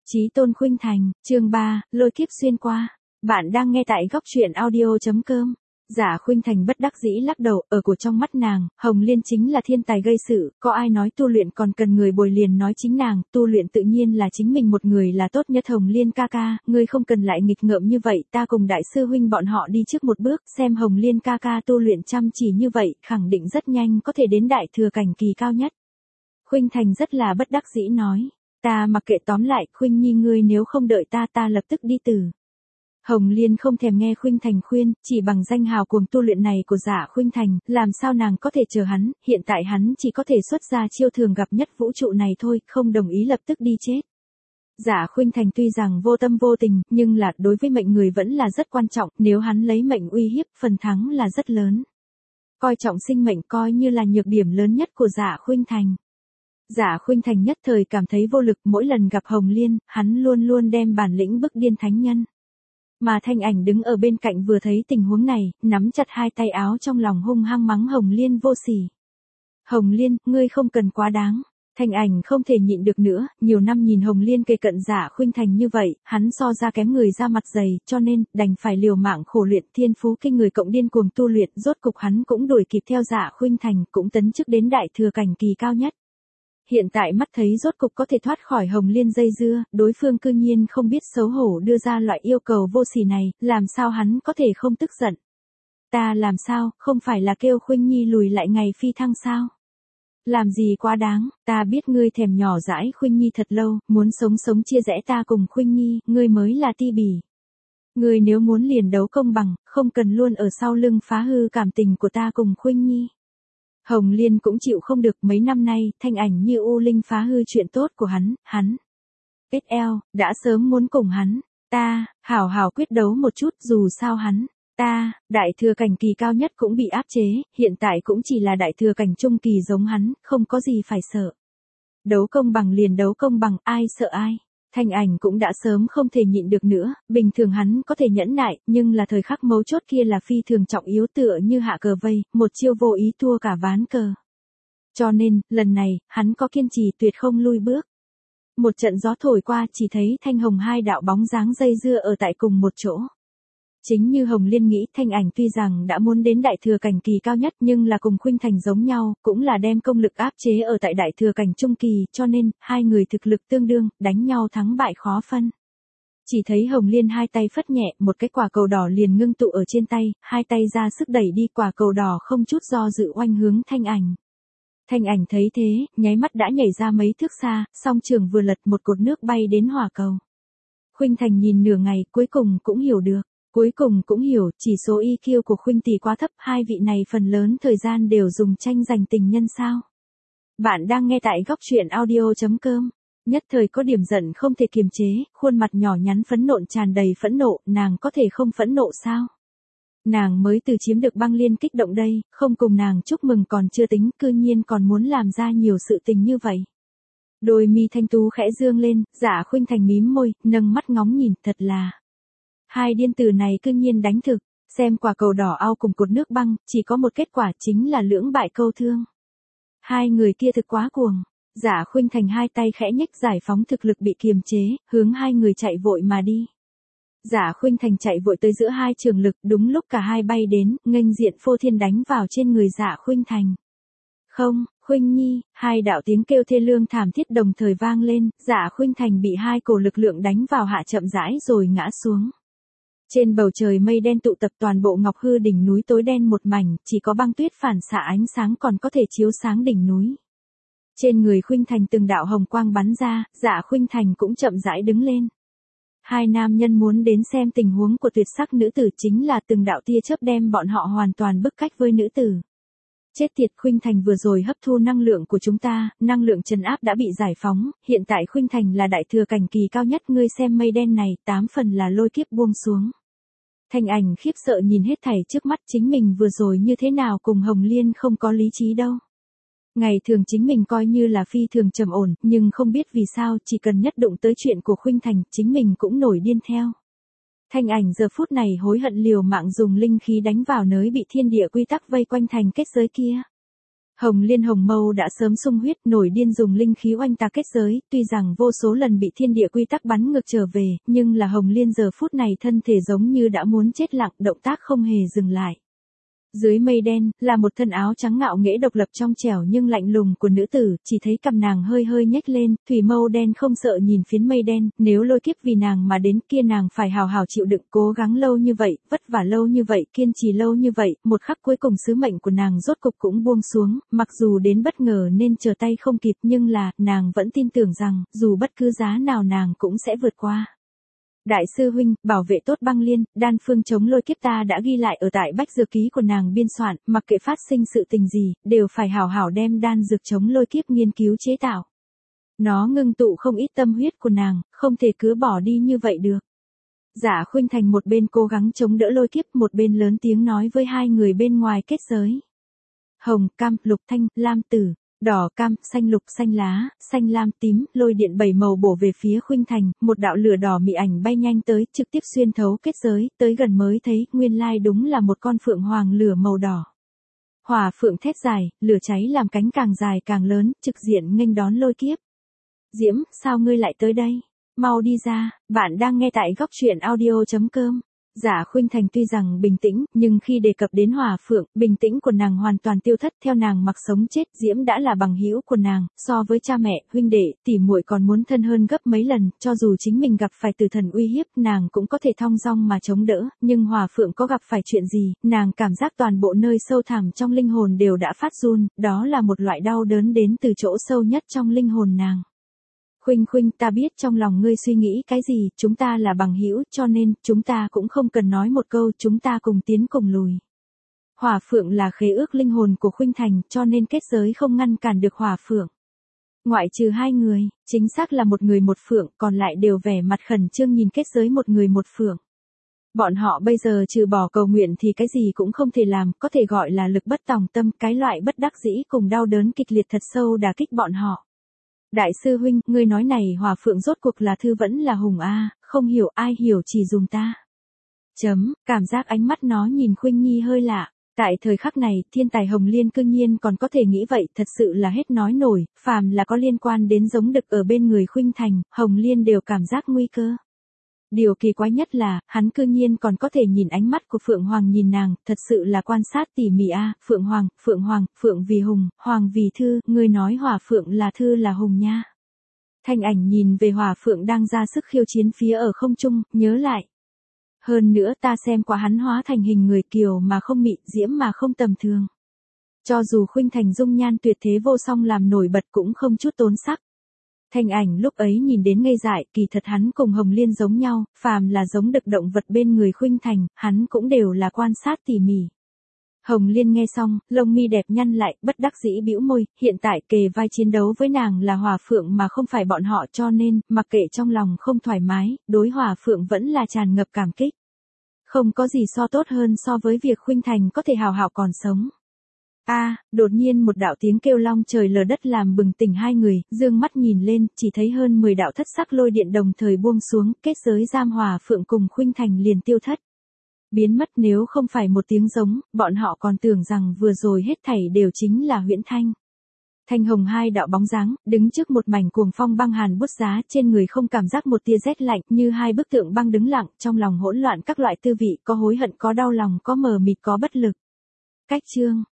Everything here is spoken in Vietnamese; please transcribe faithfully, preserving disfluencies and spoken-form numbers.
Chí tôn khuynh thành, chương ba, lôi kiếp xuyên qua. Bạn đang nghe tại góc truyện audio.com. Giả khuynh thành bất đắc dĩ lắc đầu, ở của trong mắt nàng, Hồng Liên chính là thiên tài gây sự, có ai nói tu luyện còn cần người bồi liền nói chính nàng, tu luyện tự nhiên là chính mình một người là tốt nhất. Hồng Liên ca ca, ngươi không cần lại nghịch ngợm như vậy, ta cùng đại sư huynh bọn họ đi trước một bước, xem Hồng Liên ca ca tu luyện chăm chỉ như vậy, khẳng định rất nhanh có thể đến đại thừa cảnh kỳ cao nhất. Khuynh thành rất là bất đắc dĩ nói. Ta mặc kệ, tóm lại, Khuynh Nhi ngươi nếu không đợi ta ta lập tức đi từ. Hồng Liên không thèm nghe Khuynh Thành khuyên, chỉ bằng danh hào cuồng tu luyện này của Giả Khuynh Thành, làm sao nàng có thể chờ hắn, hiện tại hắn chỉ có thể xuất ra chiêu thường gặp nhất vũ trụ này thôi, không đồng ý lập tức đi chết. Giả Khuynh Thành tuy rằng vô tâm vô tình, nhưng là đối với mệnh người vẫn là rất quan trọng, nếu hắn lấy mệnh uy hiếp, phần thắng là rất lớn. Coi trọng sinh mệnh coi như là nhược điểm lớn nhất của Giả Khuynh Thành. Giả Khuynh Thành nhất thời cảm thấy vô lực, mỗi lần gặp Hồng Liên, hắn luôn luôn đem bản lĩnh bức điên thánh nhân. Mà Thanh Ảnh đứng ở bên cạnh vừa thấy tình huống này, nắm chặt hai tay áo trong lòng hung hăng mắng Hồng Liên vô sỉ. Hồng Liên, ngươi không cần quá đáng. Thanh Ảnh không thể nhịn được nữa, nhiều năm nhìn Hồng Liên kề cận Giả Khuynh Thành như vậy, hắn so ra kém người ra mặt dày, cho nên, đành phải liều mạng khổ luyện, thiên phú kinh người cộng điên cuồng tu luyện, rốt cục hắn cũng đuổi kịp theo Giả Khuynh Thành, cũng tấn chức đến đại thừa cảnh kỳ cao nhất. Hiện tại mắt thấy rốt cục có thể thoát khỏi Hồng Liên dây dưa, đối phương cư nhiên không biết xấu hổ đưa ra loại yêu cầu vô sỉ này, làm sao hắn có thể không tức giận. Ta làm sao, không phải là kêu Khuynh Nhi lùi lại ngày phi thăng sao? Làm gì quá đáng, ta biết ngươi thèm nhỏ dãi Khuynh Nhi thật lâu, muốn sống sống chia rẽ ta cùng Khuynh Nhi, ngươi mới là ti bỉ. Ngươi nếu muốn liền đấu công bằng, không cần luôn ở sau lưng phá hư cảm tình của ta cùng Khuynh Nhi. Hồng Liên cũng chịu không được, mấy năm nay, Thanh Ảnh như u linh phá hư chuyện tốt của hắn, hắn. ét lờ, đã sớm muốn cùng hắn, ta, hảo hảo quyết đấu một chút, dù sao hắn, ta, đại thừa cảnh kỳ cao nhất cũng bị áp chế, hiện tại cũng chỉ là đại thừa cảnh trung kỳ giống hắn, không có gì phải sợ. Đấu công bằng liền đấu công bằng, ai sợ ai. Thanh Ảnh cũng đã sớm không thể nhịn được nữa, bình thường hắn có thể nhẫn nại, nhưng là thời khắc mấu chốt kia là phi thường trọng yếu, tựa như hạ cờ vây, một chiêu vô ý thua cả ván cờ. Cho nên, lần này, hắn có kiên trì tuyệt không lui bước. Một trận gió thổi qua chỉ thấy thanh hồng hai đạo bóng dáng dây dưa ở tại cùng một chỗ. Chính như Hồng Liên nghĩ, Thanh Ảnh tuy rằng đã muốn đến đại thừa cảnh kỳ cao nhất nhưng là cùng Khuynh Thành giống nhau, cũng là đem công lực áp chế ở tại đại thừa cảnh trung kỳ, cho nên, hai người thực lực tương đương, đánh nhau thắng bại khó phân. Chỉ thấy Hồng Liên hai tay phất nhẹ, một cái quả cầu đỏ liền ngưng tụ ở trên tay, hai tay ra sức đẩy đi, quả cầu đỏ không chút do dự oanh hướng Thanh Ảnh. Thanh Ảnh thấy thế, nháy mắt đã nhảy ra mấy thước xa, song trường vừa lật một cột nước bay đến hỏa cầu. Khuynh Thành nhìn nửa ngày, cuối cùng cũng hiểu được. Cuối cùng cũng hiểu, chỉ số i kiu của Khuynh tỷ quá thấp, hai vị này phần lớn thời gian đều dùng tranh giành tình nhân sao. Bạn đang nghe tại góc truyện audio.com. Nhất thời có điểm giận không thể kiềm chế, khuôn mặt nhỏ nhắn phẫn nộ tràn đầy phẫn nộ, nàng có thể không phẫn nộ sao? Nàng mới từ chiếm được băng liên kích động đây, không cùng nàng chúc mừng còn chưa tính, cư nhiên còn muốn làm ra nhiều sự tình như vậy. Đôi mi thanh tú khẽ dương lên, Giả Khuynh Thành mím môi, nâng mắt ngóng nhìn, thật là. Hai điên tử này cư nhiên đánh thực, xem quả cầu đỏ ao cùng cột nước băng, chỉ có một kết quả chính là lưỡng bại câu thương. Hai người kia thực quá cuồng, Giả Khuynh Thành hai tay khẽ nhếch giải phóng thực lực bị kiềm chế, hướng hai người chạy vội mà đi. Giả Khuynh Thành chạy vội tới giữa hai trường lực, đúng lúc cả hai bay đến, nghênh diện phô thiên đánh vào trên người Giả Khuynh Thành. Không, Khuynh Nhi, hai đạo tiếng kêu thê lương thảm thiết đồng thời vang lên, Giả Khuynh Thành bị hai cổ lực lượng đánh vào hạ chậm rãi rồi ngã xuống. Trên bầu trời mây đen tụ tập, toàn bộ Ngọc Hư đỉnh núi tối đen một mảnh, chỉ có băng tuyết phản xạ ánh sáng còn có thể chiếu sáng đỉnh núi. Trên người Khuynh Thành từng đạo hồng quang bắn ra, Giả Khuynh Thành cũng chậm rãi đứng lên. Hai nam nhân muốn đến xem tình huống của tuyệt sắc nữ tử, chính là từng đạo tia chớp đem bọn họ hoàn toàn bức cách với nữ tử. Chết tiệt, Khuynh Thành vừa rồi hấp thu năng lượng của chúng ta, năng lượng trấn áp đã bị giải phóng, hiện tại Khuynh Thành là đại thừa cảnh kỳ cao nhất, ngươi xem mây đen này, tám phần là lôi kiếp buông xuống. Thanh Ảnh khiếp sợ nhìn hết thảy trước mắt, chính mình vừa rồi như thế nào cùng Hồng Liên không có lý trí đâu. Ngày thường chính mình coi như là phi thường trầm ổn, nhưng không biết vì sao, chỉ cần nhất đụng tới chuyện của Khuynh Thành, chính mình cũng nổi điên theo. Thanh Ảnh giờ phút này hối hận liều mạng dùng linh khí đánh vào nơi bị thiên địa quy tắc vây quanh thành kết giới kia. Hồng Liên Hồng Mâu đã sớm sung huyết, nổi điên dùng linh khí oanh tạc kết giới, tuy rằng vô số lần bị thiên địa quy tắc bắn ngược trở về, nhưng là Hồng Liên giờ phút này thân thể giống như đã muốn chết lặng, động tác không hề dừng lại. Dưới mây đen, là một thân áo trắng ngạo nghễ độc lập trong trẻo nhưng lạnh lùng của nữ tử, chỉ thấy cằm nàng hơi hơi nhếch lên, thủy mâu đen không sợ nhìn phiến mây đen, nếu lôi kiếp vì nàng mà đến kia nàng phải hào hào chịu đựng, cố gắng lâu như vậy, vất vả lâu như vậy, kiên trì lâu như vậy, một khắc cuối cùng sứ mệnh của nàng rốt cục cũng buông xuống, mặc dù đến bất ngờ nên trở tay không kịp nhưng là, nàng vẫn tin tưởng rằng, dù bất cứ giá nào nàng cũng sẽ vượt qua. Đại sư huynh, bảo vệ tốt băng liên, đan phương chống lôi kiếp ta đã ghi lại ở tại bách dược ký của nàng biên soạn, mặc kệ phát sinh sự tình gì, đều phải hảo hảo đem đan dược chống lôi kiếp nghiên cứu chế tạo. Nó ngưng tụ không ít tâm huyết của nàng, không thể cứ bỏ đi như vậy được. Dạ Khuynh Thành một bên cố gắng chống đỡ lôi kiếp, một bên lớn tiếng nói với hai người bên ngoài kết giới. Hồng, cam, lục, thanh, lam, tử. Đỏ, cam, xanh lục, xanh lá, xanh lam, tím, lôi điện bảy màu bổ về phía Khuynh Thành, một đạo lửa đỏ mị ảnh bay nhanh tới, trực tiếp xuyên thấu kết giới, tới gần mới thấy, nguyên lai đúng là một con phượng hoàng lửa màu đỏ. Hỏa phượng thét dài, lửa cháy làm cánh càng dài càng lớn, trực diện nghênh đón lôi kiếp. Diễm, sao ngươi lại tới đây? Mau đi ra, bạn đang nghe tại góc truyện audio chấm com. Dạ Khuynh Thành tuy rằng bình tĩnh, nhưng khi đề cập đến Hỏa Phượng, bình tĩnh của nàng hoàn toàn tiêu thất, theo nàng mặc sống chết, Diễm đã là bằng hữu của nàng, so với cha mẹ, huynh đệ, tỷ muội còn muốn thân hơn gấp mấy lần, cho dù chính mình gặp phải tử thần uy hiếp, nàng cũng có thể thong dong mà chống đỡ, nhưng Hỏa Phượng có gặp phải chuyện gì, nàng cảm giác toàn bộ nơi sâu thẳm trong linh hồn đều đã phát run, đó là một loại đau đớn đến từ chỗ sâu nhất trong linh hồn nàng. Khuynh Khuynh, ta biết trong lòng ngươi suy nghĩ cái gì, chúng ta là bằng hữu, cho nên, chúng ta cũng không cần nói một câu, chúng ta cùng tiến cùng lùi. Hỏa Phượng là khế ước linh hồn của Khuynh Thành, cho nên kết giới không ngăn cản được Hỏa Phượng. Ngoại trừ hai người, chính xác là một người một phượng, còn lại đều vẻ mặt khẩn trương nhìn kết giới một người một phượng. Bọn họ bây giờ trừ bỏ cầu nguyện thì cái gì cũng không thể làm, có thể gọi là lực bất tòng tâm, cái loại bất đắc dĩ cùng đau đớn kịch liệt thật sâu đả kích bọn họ. Đại sư huynh, ngươi nói này Hỏa Phượng rốt cuộc là thư vẫn là hùng a, không hiểu ai hiểu chỉ dùng ta. Chấm, cảm giác ánh mắt nó nhìn Khuynh Nhi hơi lạ. Tại thời khắc này, thiên tài Hồng Liên cương nhiên còn có thể nghĩ vậy, thật sự là hết nói nổi, phàm là có liên quan đến giống đực ở bên người Khuynh Thành, Hồng Liên đều cảm giác nguy cơ. Điều kỳ quái nhất là, hắn cương nhiên còn có thể nhìn ánh mắt của Phượng Hoàng nhìn nàng, thật sự là quan sát tỉ mỉ a, Phượng Hoàng, Phượng Hoàng, Phượng vì hùng, Hoàng vì thư, ngươi nói Hỏa Phượng là thư là hùng nha. Thanh ảnh nhìn về Hỏa Phượng đang ra sức khiêu chiến phía ở không trung, nhớ lại. Hơn nữa ta xem qua hắn hóa thành hình người kiều mà không mị, diễm mà không tầm thường. Cho dù Khuynh Thành dung nhan tuyệt thế vô song làm nổi bật cũng không chút tốn sắc. Thanh ảnh lúc ấy nhìn đến ngây dại, kỳ thật hắn cùng Hồng Liên giống nhau, phàm là giống đực động vật bên người Khuynh Thành, hắn cũng đều là quan sát tỉ mỉ. Hồng Liên nghe xong, lông mi đẹp nhăn lại, bất đắc dĩ bĩu môi, hiện tại kề vai chiến đấu với nàng là Hỏa Phượng mà không phải bọn họ, cho nên, mặc kệ trong lòng không thoải mái, đối Hỏa Phượng vẫn là tràn ngập cảm kích. Không có gì so tốt hơn so với việc Khuynh Thành có thể hào hào còn sống. A, à, đột nhiên một đạo tiếng kêu long trời lở đất làm bừng tỉnh hai người, dương mắt nhìn lên, chỉ thấy hơn mười đạo thất sắc lôi điện đồng thời buông xuống, kết giới giam Hỏa Phượng cùng Khuynh Thành liền tiêu thất. Biến mất, nếu không phải một tiếng giống, bọn họ còn tưởng rằng vừa rồi hết thảy đều chính là huyễn thanh. Thanh hồng hai đạo bóng dáng, đứng trước một mảnh cuồng phong băng hàn bút giá, trên người không cảm giác một tia rét lạnh, như hai bức tượng băng đứng lặng, trong lòng hỗn loạn các loại tư vị, có hối hận, có đau lòng, có mờ mịt, có bất lực. Cách chương